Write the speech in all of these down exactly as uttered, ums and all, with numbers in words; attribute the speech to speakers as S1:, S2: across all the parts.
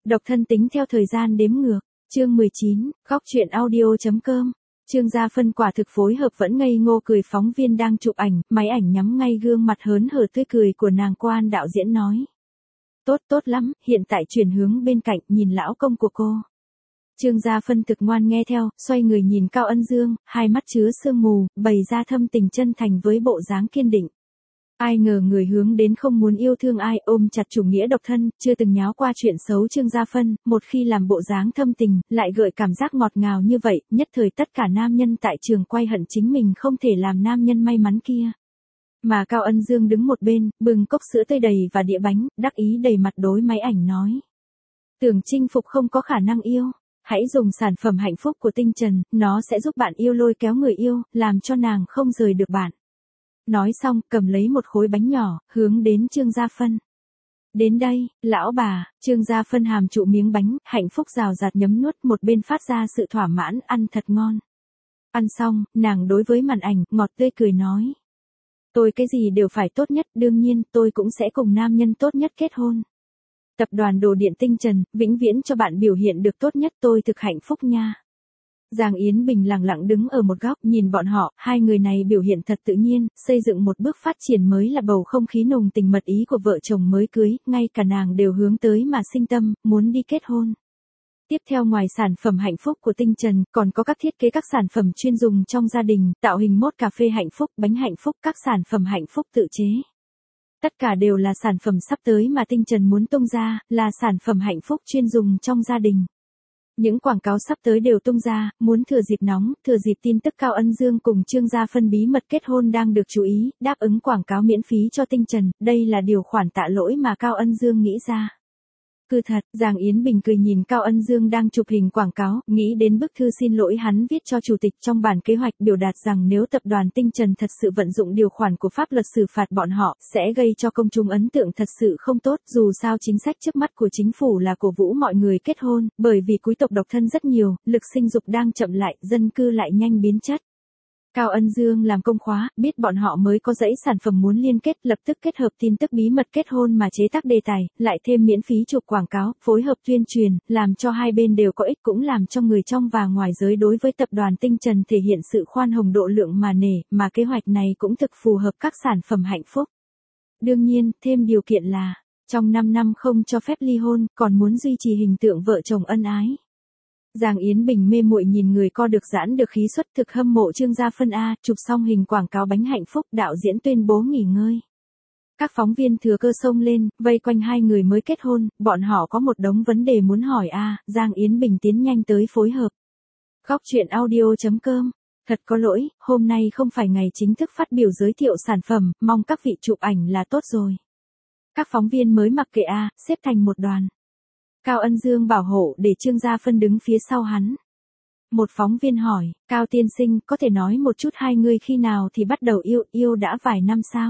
S1: Độc thân tính theo thời gian đếm ngược, chương mười chín, góc truyện audio.com. Trương Gia Phân quả thực phối hợp vẫn ngây ngô cười phóng viên đang chụp ảnh, máy ảnh nhắm ngay gương mặt hớn hở tươi cười của nàng quan đạo diễn nói. Tốt tốt lắm, hiện tại chuyển hướng bên cạnh nhìn lão công của cô. Trương Gia Phân thực ngoan nghe theo, xoay người nhìn Cao Ân Dương, hai mắt chứa sương mù, bày ra thâm tình chân thành với bộ dáng kiên định. Ai ngờ người hướng đến không muốn yêu thương ai, ôm chặt chủ nghĩa độc thân, chưa từng nháo qua chuyện xấu. Trương Gia Phân, một khi làm bộ dáng thâm tình, lại gợi cảm giác ngọt ngào như vậy, nhất thời tất cả nam nhân tại trường quay hận chính mình không thể làm nam nhân may mắn kia. Mà Cao Ân Dương đứng một bên, bưng cốc sữa tươi đầy và đĩa bánh, đắc ý đầy mặt đối máy ảnh nói. Tưởng chinh phục không có khả năng yêu. Hãy dùng sản phẩm hạnh phúc của Tinh Trần, nó sẽ giúp bạn yêu lôi kéo người yêu, làm cho nàng không rời được bạn. Nói xong, cầm lấy một khối bánh nhỏ, hướng đến Trương Gia Phân. Đến đây, lão bà, Trương Gia Phân hàm trụ miếng bánh, hạnh phúc rào rạt nhấm nuốt, một bên phát ra sự thỏa mãn, ăn thật ngon. Ăn xong, nàng đối với màn ảnh, ngọt tươi cười nói. Tôi cái gì đều phải tốt nhất, đương nhiên, tôi cũng sẽ cùng nam nhân tốt nhất kết hôn. Tập đoàn Đồ Điện Tinh Trần, vĩnh viễn cho bạn biểu hiện được tốt nhất, tôi thực hạnh phúc nha. Giang Yến Bình lặng lặng đứng ở một góc nhìn bọn họ, hai người này biểu hiện thật tự nhiên, xây dựng một bước phát triển mới là bầu không khí nồng tình mật ý của vợ chồng mới cưới, ngay cả nàng đều hướng tới mà sinh tâm, muốn đi kết hôn. Tiếp theo ngoài sản phẩm hạnh phúc của Tinh Trần, còn có các thiết kế các sản phẩm chuyên dùng trong gia đình, tạo hình mốt cà phê hạnh phúc, bánh hạnh phúc, các sản phẩm hạnh phúc tự chế. Tất cả đều là sản phẩm sắp tới mà Tinh Trần muốn tung ra, là sản phẩm hạnh phúc chuyên dùng trong gia đình. Những quảng cáo sắp tới đều tung ra, muốn thừa dịp nóng, thừa dịp tin tức Cao Ân Dương cùng Trương Gia Phân bí mật kết hôn đang được chú ý, đáp ứng quảng cáo miễn phí cho Tinh Trần, đây là điều khoản tạ lỗi mà Cao Ân Dương nghĩ ra. Cứ thật, Giang Yến Bình cười nhìn Cao Ân Dương đang chụp hình quảng cáo, nghĩ đến bức thư xin lỗi hắn viết cho chủ tịch trong bản kế hoạch, biểu đạt rằng nếu tập đoàn Tinh Trần thật sự vận dụng điều khoản của pháp luật xử phạt bọn họ, sẽ gây cho công chúng ấn tượng thật sự không tốt, dù sao chính sách trước mắt của chính phủ là cổ vũ mọi người kết hôn, bởi vì quý tộc độc thân rất nhiều, lực sinh dục đang chậm lại, dân cư lại nhanh biến chất. Cao Ân Dương làm công khóa, biết bọn họ mới có dãy sản phẩm muốn liên kết, lập tức kết hợp tin tức bí mật kết hôn mà chế tác đề tài, lại thêm miễn phí chụp quảng cáo, phối hợp tuyên truyền, làm cho hai bên đều có ích, cũng làm cho người trong và ngoài giới đối với tập đoàn Tinh Trần thể hiện sự khoan hồng độ lượng mà nể, mà kế hoạch này cũng thực phù hợp các sản phẩm hạnh phúc. Đương nhiên, thêm điều kiện là, trong năm năm không cho phép ly hôn, còn muốn duy trì hình tượng vợ chồng ân ái. Giang Yến Bình mê muội nhìn người co được giãn được khí xuất, thực hâm mộ Trương Gia Phân a, chụp xong hình quảng cáo bánh hạnh phúc, đạo diễn tuyên bố nghỉ ngơi. Các phóng viên thừa cơ xông lên, vây quanh hai người mới kết hôn, bọn họ có một đống vấn đề muốn hỏi a, Giang Yến Bình tiến nhanh tới phối hợp. Góc truyện audio.com. Thật có lỗi, hôm nay không phải ngày chính thức phát biểu giới thiệu sản phẩm, mong các vị chụp ảnh là tốt rồi. Các phóng viên mới mặc kệ a, xếp thành một đoàn. Cao Ân Dương bảo hộ để Trương Gia Phân đứng phía sau hắn. Một phóng viên hỏi, Cao tiên sinh, có thể nói một chút hai người khi nào thì bắt đầu yêu, yêu đã vài năm sao?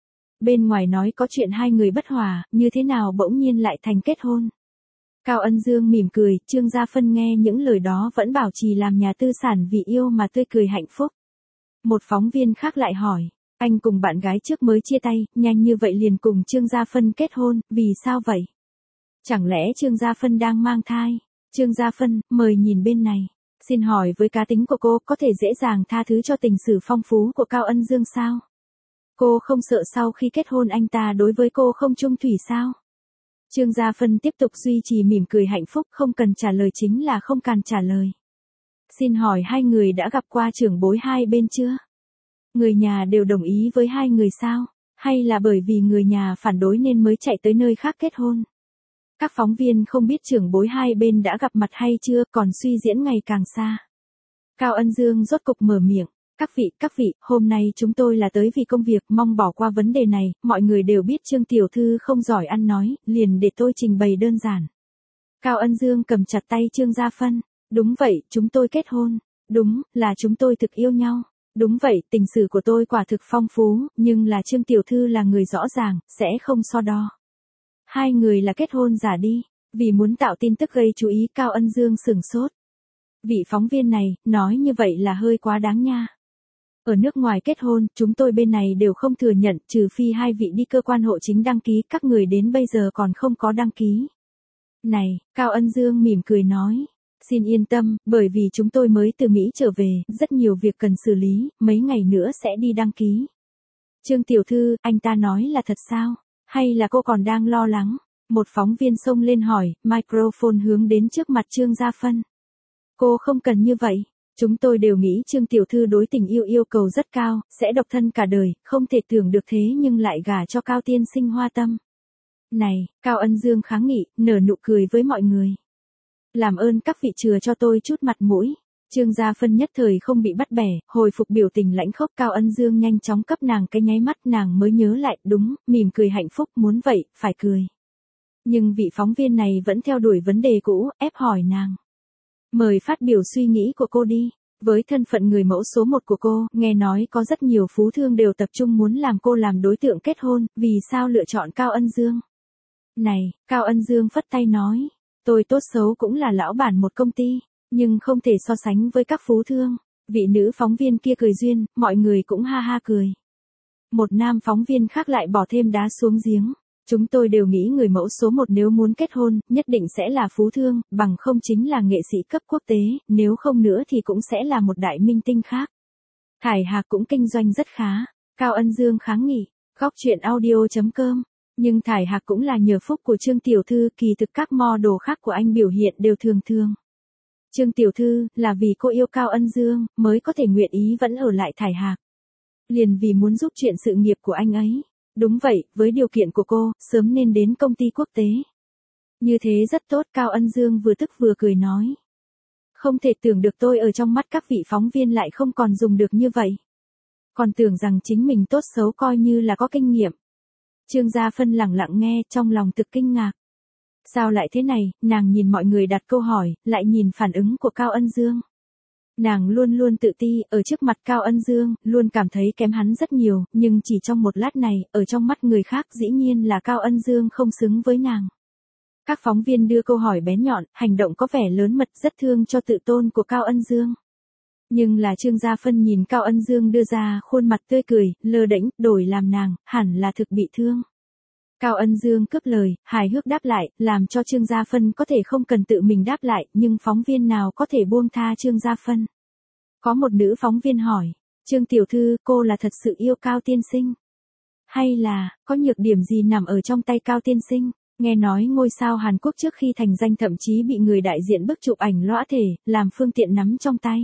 S1: Bên ngoài nói có chuyện hai người bất hòa, như thế nào bỗng nhiên lại thành kết hôn? Cao Ân Dương mỉm cười, Trương Gia Phân nghe những lời đó vẫn bảo trì làm nhà tư sản vì yêu mà tươi cười hạnh phúc. Một phóng viên khác lại hỏi, anh cùng bạn gái trước mới chia tay, nhanh như vậy liền cùng Trương Gia Phân kết hôn, vì sao vậy? Chẳng lẽ Trương Gia Phân đang mang thai? Trương Gia Phân, mời nhìn bên này. Xin hỏi với cá tính của cô, có thể dễ dàng tha thứ cho tình sử phong phú của Cao Ân Dương sao? Cô không sợ sau khi kết hôn anh ta đối với cô không chung thủy sao? Trương Gia Phân tiếp tục duy trì mỉm cười hạnh phúc, không cần trả lời chính là không cần trả lời. Xin hỏi hai người đã gặp qua trưởng bối hai bên chưa? Người nhà đều đồng ý với hai người sao? Hay là bởi vì người nhà phản đối nên mới chạy tới nơi khác kết hôn? Các phóng viên không biết trưởng bối hai bên đã gặp mặt hay chưa, còn suy diễn ngày càng xa. Cao Ân Dương rốt cục mở miệng, các vị, các vị, hôm nay chúng tôi là tới vì công việc, mong bỏ qua vấn đề này, mọi người đều biết Trương tiểu thư không giỏi ăn nói, liền để tôi trình bày đơn giản. Cao Ân Dương cầm chặt tay Trương Gia Phân, đúng vậy, chúng tôi kết hôn, đúng, là chúng tôi thực yêu nhau. Đúng vậy, tình sử của tôi quả thực phong phú, nhưng là Trương tiểu thư là người rõ ràng, sẽ không so đo. Hai người là kết hôn giả đi, vì muốn tạo tin tức gây chú ý. Cao Ân Dương sửng sốt. Vị phóng viên này, nói như vậy là hơi quá đáng nha. Ở nước ngoài kết hôn, chúng tôi bên này đều không thừa nhận, trừ phi hai vị đi cơ quan hộ chính đăng ký, các người đến bây giờ còn không có đăng ký. Này, Cao Ân Dương mỉm cười nói. Xin yên tâm, bởi vì chúng tôi mới từ Mỹ trở về, rất nhiều việc cần xử lý, mấy ngày nữa sẽ đi đăng ký. Trương tiểu thư, anh ta nói là thật sao? Hay là cô còn đang lo lắng? Một phóng viên xông lên hỏi, microphone hướng đến trước mặt Trương Gia Phân. Cô không cần như vậy. Chúng tôi đều nghĩ Trương tiểu thư đối tình yêu yêu cầu rất cao, sẽ độc thân cả đời, không thể tưởng được thế nhưng lại gả cho Cao tiên sinh hoa tâm. Này, Cao Ân Dương kháng nghị, nở nụ cười với mọi người. Làm ơn các vị chừa cho tôi chút mặt mũi. Trương Gia Phân nhất thời không bị bắt bẻ, hồi phục biểu tình lãnh khốc. Cao Ân Dương nhanh chóng cấp nàng cái nháy mắt, nàng mới nhớ lại, đúng, mỉm cười hạnh phúc, muốn vậy, phải cười. Nhưng vị phóng viên này vẫn theo đuổi vấn đề cũ, ép hỏi nàng. Mời phát biểu suy nghĩ của cô đi. Với thân phận người mẫu số một của cô, nghe nói có rất nhiều phú thương đều tập trung muốn làm cô làm đối tượng kết hôn, vì sao lựa chọn Cao Ân Dương? Này, Cao Ân Dương phất tay nói, tôi tốt xấu cũng là lão bản một công ty, nhưng không thể so sánh với các phú thương. Vị nữ phóng viên kia cười duyên, mọi người cũng ha ha cười. Một nam phóng viên khác lại bỏ thêm đá xuống giếng. Chúng tôi đều nghĩ người mẫu số một nếu muốn kết hôn, nhất định sẽ là phú thương, bằng không chính là nghệ sĩ cấp quốc tế, nếu không nữa thì cũng sẽ là một đại minh tinh khác. Thải Hạc cũng kinh doanh rất khá. Cao Ân Dương kháng nghị, góc chuyện audio chấm com. Nhưng Thải Hạc cũng là nhờ phúc của Trương tiểu thư, kỳ thực các model khác của anh biểu hiện đều thường thường. Trương tiểu thư, là vì cô yêu Cao Ân Dương, mới có thể nguyện ý vẫn ở lại Thải Hạc. Liền vì muốn giúp chuyện sự nghiệp của anh ấy. Đúng vậy, với điều kiện của cô, sớm nên đến công ty quốc tế. Như thế rất tốt, Cao Ân Dương vừa tức vừa cười nói. Không thể tưởng được tôi ở trong mắt các vị phóng viên lại không còn dùng được như vậy. Còn tưởng rằng chính mình tốt xấu coi như là có kinh nghiệm. Trương Gia Phân lặng lặng nghe, trong lòng thực kinh ngạc. Sao lại thế này, nàng nhìn mọi người đặt câu hỏi, lại nhìn phản ứng của Cao Ân Dương. Nàng luôn luôn tự ti, ở trước mặt Cao Ân Dương, luôn cảm thấy kém hắn rất nhiều, nhưng chỉ trong một lát này, ở trong mắt người khác dĩ nhiên là Cao Ân Dương không xứng với nàng. Các phóng viên đưa câu hỏi bén nhọn, hành động có vẻ lớn mật rất thương cho tự tôn của Cao Ân Dương. Nhưng là Trương Gia Phân nhìn Cao Ân Dương đưa ra khuôn mặt tươi cười, lơ đễnh, đổi làm nàng, hẳn là thực bị thương. Cao Ân Dương cướp lời, hài hước đáp lại, làm cho Trương Gia Phân có thể không cần tự mình đáp lại, nhưng phóng viên nào có thể buông tha Trương Gia Phân. Có một nữ phóng viên hỏi, Trương tiểu thư, cô là thật sự yêu Cao tiên sinh? Hay là, có nhược điểm gì nằm ở trong tay Cao tiên sinh? Nghe nói ngôi sao Hàn Quốc trước khi thành danh thậm chí bị người đại diện bức chụp ảnh lõa thể, làm phương tiện nắm trong tay.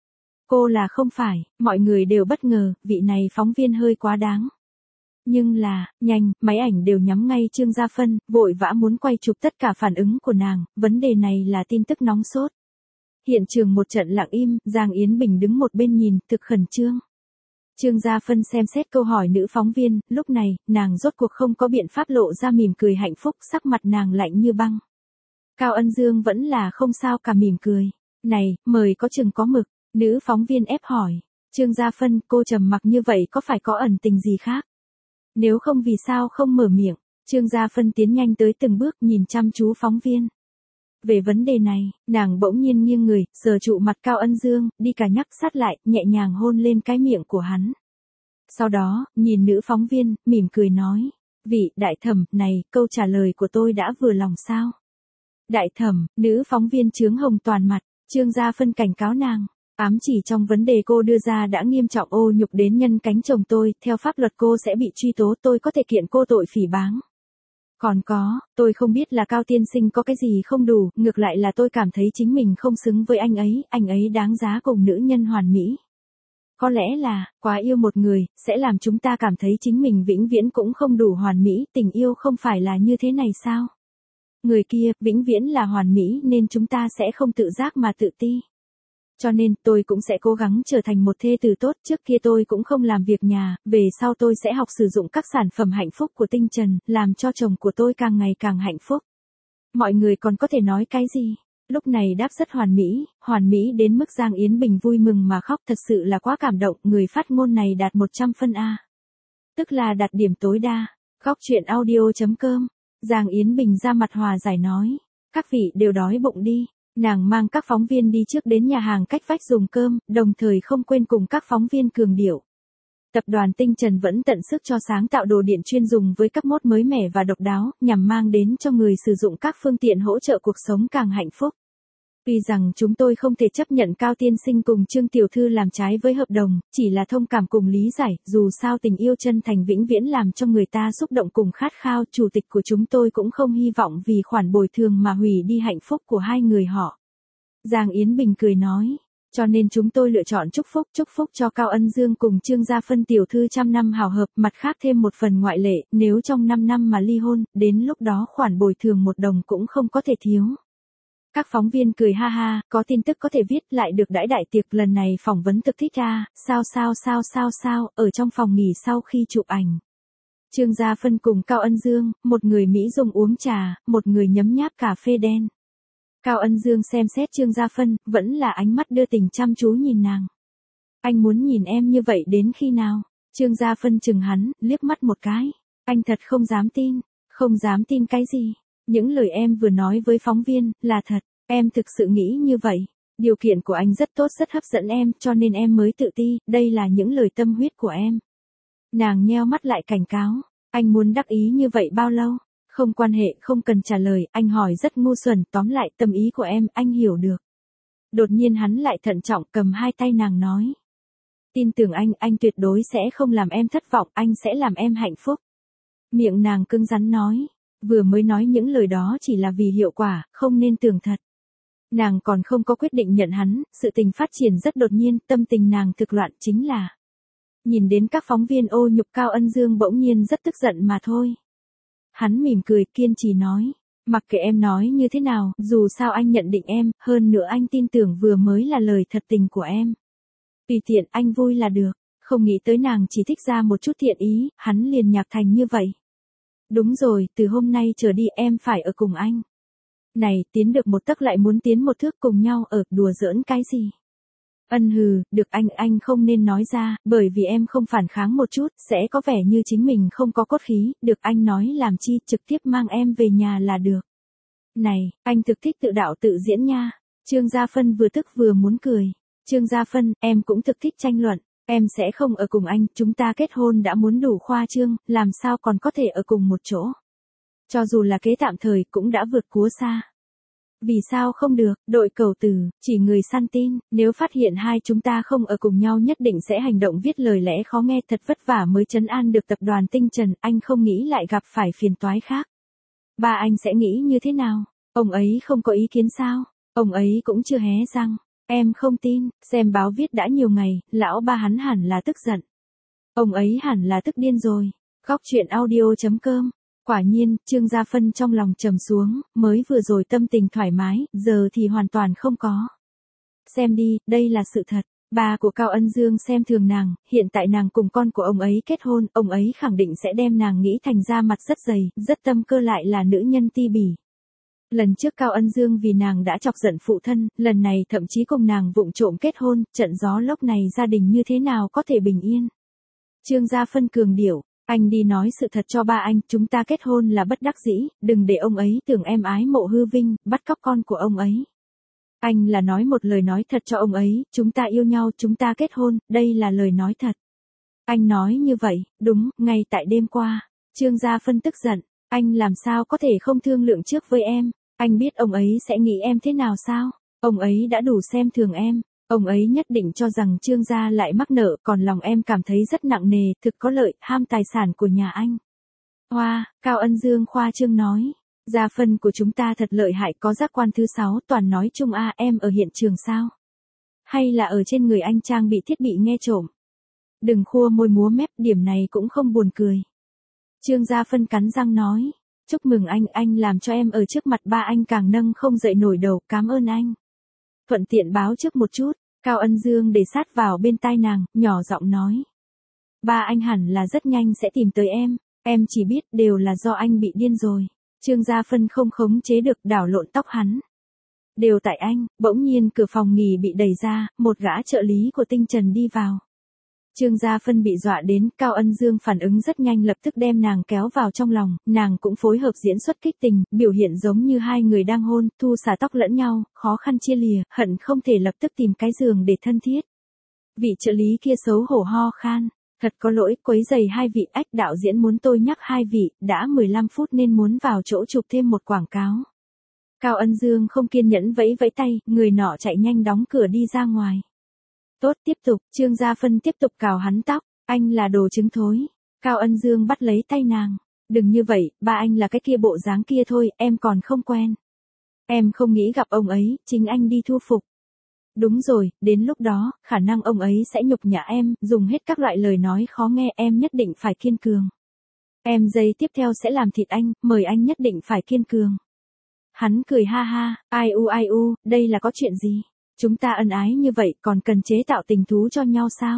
S1: Cô là không phải, mọi người đều bất ngờ, vị này phóng viên hơi quá đáng. Nhưng là, nhanh, máy ảnh đều nhắm ngay Trương Gia Phân, vội vã muốn quay chụp tất cả phản ứng của nàng, vấn đề này là tin tức nóng sốt. Hiện trường một trận lặng im, Giang Yến Bình đứng một bên nhìn, thực khẩn trương. Trương Gia Phân xem xét câu hỏi nữ phóng viên, lúc này, nàng rốt cuộc không có biện pháp lộ ra mỉm cười hạnh phúc, sắc mặt nàng lạnh như băng. Cao Ân Dương vẫn là không sao cả mỉm cười. Này, mời có chừng có mực, nữ phóng viên ép hỏi. Trương Gia Phân, cô trầm mặc như vậy có phải có ẩn tình gì khác? Nếu không vì sao không mở miệng, Trương Gia Phân tiến nhanh tới từng bước nhìn chăm chú phóng viên. Về vấn đề này, nàng bỗng nhiên nghiêng người, sờ trụ mặt Cao Ân Dương, đi cả nhắc sát lại, nhẹ nhàng hôn lên cái miệng của hắn. Sau đó, nhìn nữ phóng viên, mỉm cười nói, vị đại thẩm, này, câu trả lời của tôi đã vừa lòng sao? Đại thẩm, nữ phóng viên chướng hồng toàn mặt, Trương Gia Phân cảnh cáo nàng. Ám chỉ trong vấn đề cô đưa ra đã nghiêm trọng ô nhục đến nhân cánh chồng tôi, theo pháp luật cô sẽ bị truy tố, tôi có thể kiện cô tội phỉ báng. Còn có, tôi không biết là Cao tiên sinh có cái gì không đủ, ngược lại là tôi cảm thấy chính mình không xứng với anh ấy, anh ấy đáng giá cùng nữ nhân hoàn mỹ. Có lẽ là, quá yêu một người, sẽ làm chúng ta cảm thấy chính mình vĩnh viễn cũng không đủ hoàn mỹ, tình yêu không phải là như thế này sao? Người kia, vĩnh viễn là hoàn mỹ nên chúng ta sẽ không tự giác mà tự ti. Cho nên, tôi cũng sẽ cố gắng trở thành một thê tử tốt, trước kia tôi cũng không làm việc nhà, về sau tôi sẽ học sử dụng các sản phẩm hạnh phúc của tinh trần, làm cho chồng của tôi càng ngày càng hạnh phúc. Mọi người còn có thể nói cái gì? Lúc này đáp rất hoàn mỹ, hoàn mỹ đến mức Giang Yến Bình vui mừng mà khóc, thật sự là quá cảm động, người phát ngôn này đạt một trăm phân A. Tức là đạt điểm tối đa. Góc chuyện audio chấm com. Giang Yến Bình ra mặt hòa giải nói, các vị đều đói bụng đi. Nàng mang các phóng viên đi trước đến nhà hàng cách vách dùng cơm, đồng thời không quên cùng các phóng viên cường điệu. Tập đoàn Tinh Trần vẫn tận sức cho sáng tạo đồ điện chuyên dùng với các mốt mới mẻ và độc đáo, nhằm mang đến cho người sử dụng các phương tiện hỗ trợ cuộc sống càng hạnh phúc. Tuy rằng chúng tôi không thể chấp nhận Cao tiên sinh cùng Trương tiểu thư làm trái với hợp đồng, chỉ là thông cảm cùng lý giải, dù sao tình yêu chân thành vĩnh viễn làm cho người ta xúc động cùng khát khao, chủ tịch của chúng tôi cũng không hy vọng vì khoản bồi thường mà hủy đi hạnh phúc của hai người họ. Giang Yến Bình cười nói, cho nên chúng tôi lựa chọn chúc phúc, chúc phúc cho Cao Ân Dương cùng Trương Gia Phân tiểu thư trăm năm hào hợp, mặt khác thêm một phần ngoại lệ, nếu trong năm năm mà ly hôn, đến lúc đó khoản bồi thường một đồng cũng không có thể thiếu. Các phóng viên cười ha ha, có tin tức có thể viết lại được đãi đại tiệc, lần này phỏng vấn thực thích à, sao sao sao sao sao, ở trong phòng nghỉ sau khi chụp ảnh. Trương Gia Phân cùng Cao Ân Dương, một người Mỹ Dung uống trà, một người nhấm nháp cà phê đen. Cao Ân Dương xem xét Trương Gia Phân, vẫn là ánh mắt đưa tình chăm chú nhìn nàng. Anh muốn nhìn em như vậy đến khi nào? Trương Gia Phân chừng hắn, liếc mắt một cái. Anh thật không dám tin. Không dám tin cái gì? Những lời em vừa nói với phóng viên, là thật. Em thực sự nghĩ như vậy. Điều kiện của anh rất tốt, rất hấp dẫn em, cho nên em mới tự ti, đây là những lời tâm huyết của em. Nàng nheo mắt lại cảnh cáo. Anh muốn đắc ý như vậy bao lâu? Không quan hệ, không cần trả lời, anh hỏi rất ngu xuẩn, tóm lại tâm ý của em, anh hiểu được. Đột nhiên hắn lại thận trọng cầm hai tay nàng nói. Tin tưởng anh, anh tuyệt đối sẽ không làm em thất vọng, anh sẽ làm em hạnh phúc. Miệng nàng cứng rắn nói, vừa mới nói những lời đó chỉ là vì hiệu quả, không nên tưởng thật. Nàng còn không có quyết định nhận hắn, sự tình phát triển rất đột nhiên, tâm tình nàng thực loạn chính là. Nhìn đến các phóng viên ô nhục Cao Ân Dương bỗng nhiên rất tức giận mà thôi. Hắn mỉm cười kiên trì nói, mặc kệ em nói như thế nào, dù sao anh nhận định em, hơn nữa anh tin tưởng vừa mới là lời thật tình của em. Tùy tiện anh vui là được, không nghĩ tới nàng chỉ thích ra một chút thiện ý, hắn liền nhạc thành như vậy. Đúng rồi, từ hôm nay trở đi em phải ở cùng anh. Này, tiến được một tấc lại muốn tiến một thước, cùng nhau ở, đùa giỡn cái gì? Ân hừ, được anh, anh không nên nói ra, bởi vì em không phản kháng một chút, sẽ có vẻ như chính mình không có cốt khí, được anh nói làm chi, trực tiếp mang em về nhà là được. Này, anh thực thích tự đạo tự diễn nha. Trương Gia Phân vừa tức vừa muốn cười. Trương Gia Phân, em cũng thực thích tranh luận, em sẽ không ở cùng anh, chúng ta kết hôn đã muốn đủ khoa trương, làm sao còn có thể ở cùng một chỗ. Cho dù là kế tạm thời cũng đã vượt cúa xa. Vì sao không được, đội cầu từ, chỉ người săn tin, nếu phát hiện hai chúng ta không ở cùng nhau nhất định sẽ hành động viết lời lẽ khó nghe, thật vất vả mới trấn an được tập đoàn Tinh Trần, anh không nghĩ lại gặp phải phiền toái khác. Ba anh sẽ nghĩ như thế nào? Ông ấy không có ý kiến sao? Ông ấy cũng chưa hé răng. Em không tin, xem báo viết đã nhiều ngày, lão ba hắn hẳn là tức giận. Ông ấy hẳn là tức điên rồi. Góc truyện audio chấm com. Quả nhiên, Trương Gia Phân trong lòng trầm xuống, mới vừa rồi tâm tình thoải mái, giờ thì hoàn toàn không có. Xem đi, đây là sự thật. Ba của Cao Ân Dương xem thường nàng, hiện tại nàng cùng con của ông ấy kết hôn, ông ấy khẳng định sẽ đem nàng nghĩ thành da mặt rất dày, rất tâm cơ, lại là nữ nhân ti bỉ. Lần trước Cao Ân Dương vì nàng đã chọc giận phụ thân, lần này thậm chí cùng nàng vụng trộm kết hôn, trận gió lốc này gia đình như thế nào có thể bình yên. Trương Gia Phân cường điệu, anh đi nói sự thật cho ba anh, chúng ta kết hôn là bất đắc dĩ, đừng để ông ấy tưởng em ái mộ hư vinh, bắt cóc con của ông ấy. Anh là nói một lời nói thật cho ông ấy, chúng ta yêu nhau, chúng ta kết hôn, đây là lời nói thật. Anh nói như vậy, đúng, ngay tại đêm qua. Trương Gia Phân tức giận, anh làm sao có thể không thương lượng trước với em, anh biết ông ấy sẽ nghĩ em thế nào sao, ông ấy đã đủ xem thường em. Ông ấy nhất định cho rằng Trương gia lại mắc nợ, còn lòng em cảm thấy rất nặng nề, thực có lợi, ham tài sản của nhà anh. Hoa, Cao Ân Dương khoa trương nói, Gia Phân của chúng ta thật lợi hại, có giác quan thứ sáu, toàn nói chung a, em ở hiện trường sao? Hay là ở trên người anh trang bị thiết bị nghe trộm? Đừng khua môi múa mép, điểm này cũng không buồn cười. Trương Gia Phân cắn răng nói, chúc mừng anh, anh làm cho em ở trước mặt ba anh càng nâng không dậy nổi đầu, cảm ơn anh. Thuận tiện báo trước một chút, Cao Ân Dương để sát vào bên tai nàng, nhỏ giọng nói. Ba anh hẳn là rất nhanh sẽ tìm tới em, em chỉ biết đều là do anh bị điên rồi. Trương Gia Phân không khống chế được, đảo lộn tóc hắn. Đều tại anh, bỗng nhiên cửa phòng nghỉ bị đẩy ra, một gã trợ lý của Tinh Trần đi vào. Trương Gia Phân bị dọa đến, Cao Ân Dương phản ứng rất nhanh, lập tức đem nàng kéo vào trong lòng, nàng cũng phối hợp diễn xuất kích tình, biểu hiện giống như hai người đang hôn, thu xả tóc lẫn nhau, khó khăn chia lìa, hận không thể lập tức tìm cái giường để thân thiết. Vị trợ lý kia xấu hổ ho khan, Thật có lỗi, quấy giày hai vị, ách đạo diễn muốn tôi nhắc hai vị, đã mười lăm phút nên muốn vào chỗ chụp thêm một quảng cáo. Cao Ân Dương không kiên nhẫn vẫy vẫy tay, người nọ chạy nhanh đóng cửa đi ra ngoài. Tốt, tiếp tục, Trương Gia Phân tiếp tục cào hắn tóc, anh là đồ trứng thối. Cao Ân Dương bắt lấy tay nàng. Đừng như vậy, ba anh là cái kia bộ dáng kia thôi, em còn không quen. Em không nghĩ gặp ông ấy, chính anh đi thu phục. Đúng rồi, đến lúc đó, khả năng ông ấy sẽ nhục nhã em, dùng hết các loại lời nói khó nghe, em nhất định phải kiên cường. Em giây tiếp theo sẽ làm thịt anh, mời anh nhất định phải kiên cường. Hắn cười ha ha, ai u ai u, đây là có chuyện gì? Chúng ta ân ái như vậy còn cần chế tạo tình thú cho nhau sao?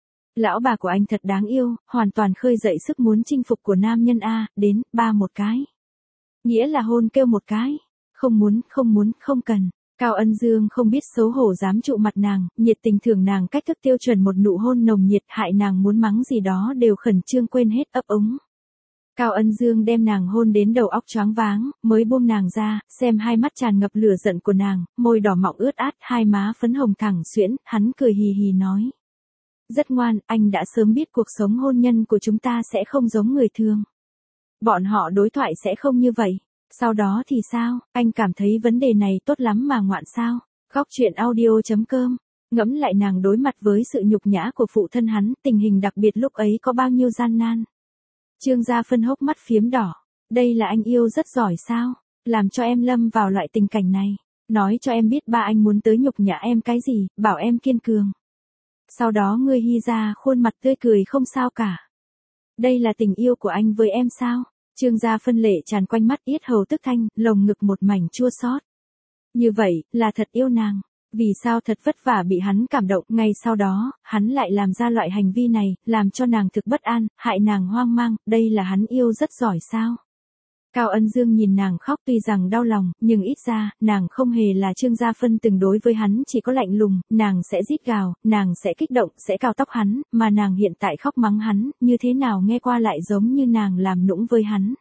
S1: Lão bà của anh thật đáng yêu, hoàn toàn khơi dậy sức muốn chinh phục của nam nhân A, đến, ba một cái. Nghĩa là hôn kêu một cái. Không muốn, không muốn, không cần. Cao Ân Dương không biết xấu hổ dám trụ mặt nàng, nhiệt tình thưởng nàng cách thức tiêu chuẩn một nụ hôn nồng nhiệt, hại nàng muốn mắng gì đó đều khẩn trương quên hết ấp úng. Cao Ân Dương đem nàng hôn đến đầu óc choáng váng, mới buông nàng ra, xem hai mắt tràn ngập lửa giận của nàng, môi đỏ mọng ướt át, hai má phấn hồng thẳng xuyễn, hắn cười hì hì nói. Rất ngoan, anh đã sớm biết cuộc sống hôn nhân của chúng ta sẽ không giống người thường. Bọn họ đối thoại sẽ không như vậy. Sau đó thì sao, anh cảm thấy vấn đề này tốt lắm mà ngoạn sao? Góc chuyện audio chấm com. Ngẫm lại nàng đối mặt với sự nhục nhã của phụ thân hắn, tình hình đặc biệt lúc ấy có bao nhiêu gian nan. Trương Gia Phân hốc mắt phiếm đỏ. Đây là anh yêu rất giỏi sao? Làm cho em lâm vào loại tình cảnh này. Nói cho em biết ba anh muốn tới nhục nhã em cái gì, bảo em kiên cường. Sau đó ngươi hy ra khuôn mặt tươi cười không sao cả. Đây là tình yêu của anh với em sao? Trương Gia Phân lệ tràn quanh mắt, yết hầu tức thanh, lồng ngực một mảnh chua xót. Như vậy, là thật yêu nàng. Vì sao thật vất vả bị hắn cảm động, ngay sau đó, hắn lại làm ra loại hành vi này, làm cho nàng thực bất an, hại nàng hoang mang, đây là hắn yêu rất giỏi sao? Cao Ân Dương nhìn nàng khóc tuy rằng đau lòng, nhưng ít ra, nàng không hề là Trương Gia Phân từng đối với hắn chỉ có lạnh lùng, nàng sẽ rít gào, nàng sẽ kích động, sẽ cào tóc hắn, mà nàng hiện tại khóc mắng hắn, như thế nào nghe qua lại giống như nàng làm nũng với hắn.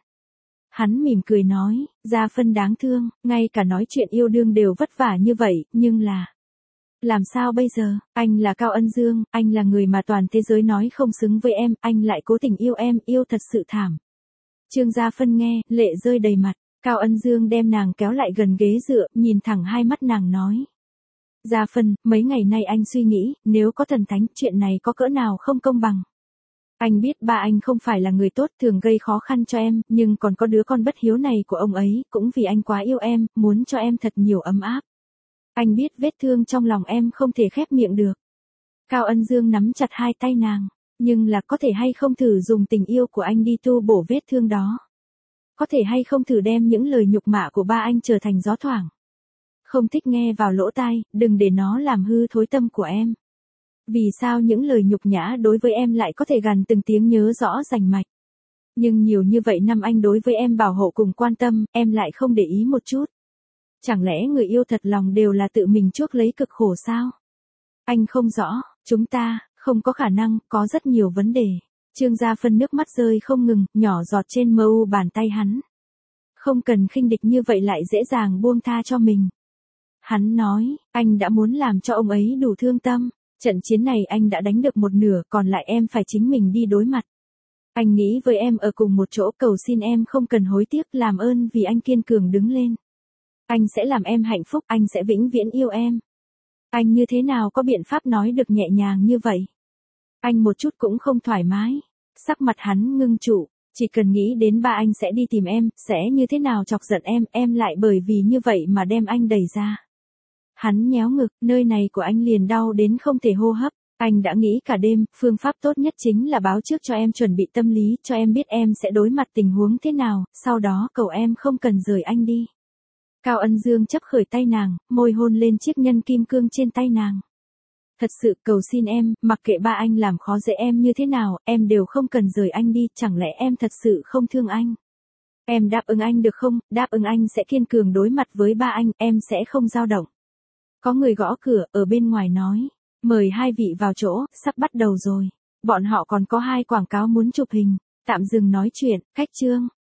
S1: Hắn mỉm cười nói, Gia Phân đáng thương, ngay cả nói chuyện yêu đương đều vất vả như vậy, nhưng là... Làm sao bây giờ, anh là Cao Ân Dương, anh là người mà toàn thế giới nói không xứng với em, anh lại cố tình yêu em, yêu thật sự thảm. Trương Gia Phân nghe, lệ rơi đầy mặt, Cao Ân Dương đem nàng kéo lại gần ghế dựa, nhìn thẳng hai mắt nàng nói. Gia Phân, mấy ngày nay anh suy nghĩ, nếu có thần thánh, chuyện này có cỡ nào không công bằng. Anh biết ba anh không phải là người tốt, thường gây khó khăn cho em, nhưng còn có đứa con bất hiếu này của ông ấy, cũng vì anh quá yêu em, muốn cho em thật nhiều ấm áp. Anh biết vết thương trong lòng em không thể khép miệng được. Cao Ân Dương nắm chặt hai tay nàng. Nhưng là có thể hay không thử dùng tình yêu của anh đi tu bổ vết thương đó. Có thể hay không thử đem những lời nhục mạ của ba anh trở thành gió thoảng. Không thích nghe vào lỗ tai, đừng để nó làm hư thối tâm của em. Vì sao những lời nhục nhã đối với em lại có thể gằn từng tiếng nhớ rõ rành mạch. Nhưng nhiều như vậy năm anh đối với em bảo hộ cùng quan tâm, em lại không để ý một chút. Chẳng lẽ người yêu thật lòng đều là tự mình chuốc lấy cực khổ sao? Anh không rõ, chúng ta... Không có khả năng, có rất nhiều vấn đề. Trương Gia Phân nước mắt rơi không ngừng, nhỏ giọt trên mờ u bàn tay hắn. Không cần khinh địch như vậy lại dễ dàng buông tha cho mình. Hắn nói, anh đã muốn làm cho ông ấy đủ thương tâm. Trận chiến này anh đã đánh được một nửa, còn lại em phải chính mình đi đối mặt. Anh nghĩ với em ở cùng một chỗ, cầu xin em không cần hối tiếc, làm ơn vì anh kiên cường đứng lên. Anh sẽ làm em hạnh phúc, anh sẽ vĩnh viễn yêu em. Anh như thế nào có biện pháp nói được nhẹ nhàng như vậy? Anh một chút cũng không thoải mái. Sắc mặt hắn ngưng trụ, chỉ cần nghĩ đến ba anh sẽ đi tìm em, sẽ như thế nào chọc giận em, em lại bởi vì như vậy mà đem anh đẩy ra. Hắn nhéo ngực, nơi này của anh liền đau đến không thể hô hấp. Anh đã nghĩ cả đêm, phương pháp tốt nhất chính là báo trước cho em chuẩn bị tâm lý, cho em biết em sẽ đối mặt tình huống thế nào, sau đó cầu em không cần rời anh đi. Cao Ân Dương chấp khởi tay nàng, môi hôn lên chiếc nhân kim cương trên tay nàng. Thật sự cầu xin em, mặc kệ ba anh làm khó dễ em như thế nào, em đều không cần rời anh đi, chẳng lẽ em thật sự không thương anh? Em đáp ứng anh được không, đáp ứng anh sẽ kiên cường đối mặt với ba anh, em sẽ không dao động. Có người gõ cửa, ở bên ngoài nói, mời hai vị vào chỗ, sắp bắt đầu rồi. Bọn họ còn có hai quảng cáo muốn chụp hình, tạm dừng nói chuyện, cách chương.